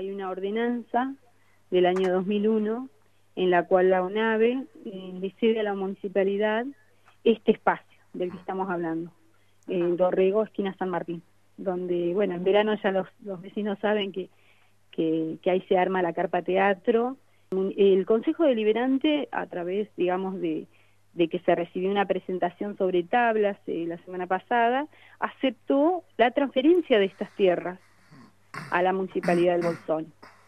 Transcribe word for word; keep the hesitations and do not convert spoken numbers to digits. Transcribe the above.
hay una ordenanza del año dos mil uno en la cual la ONAVE eh, le cede a la municipalidad este espacio del que estamos hablando, en Dorrego, esquina San Martín, donde, bueno, en verano ya los, los vecinos saben que, que, que ahí se arma la carpa teatro. El Consejo Deliberante, a través, digamos, de, de que se recibió una presentación sobre tablas eh, la semana pasada, aceptó la transferencia de estas tierras a la Municipalidad del Bolsón.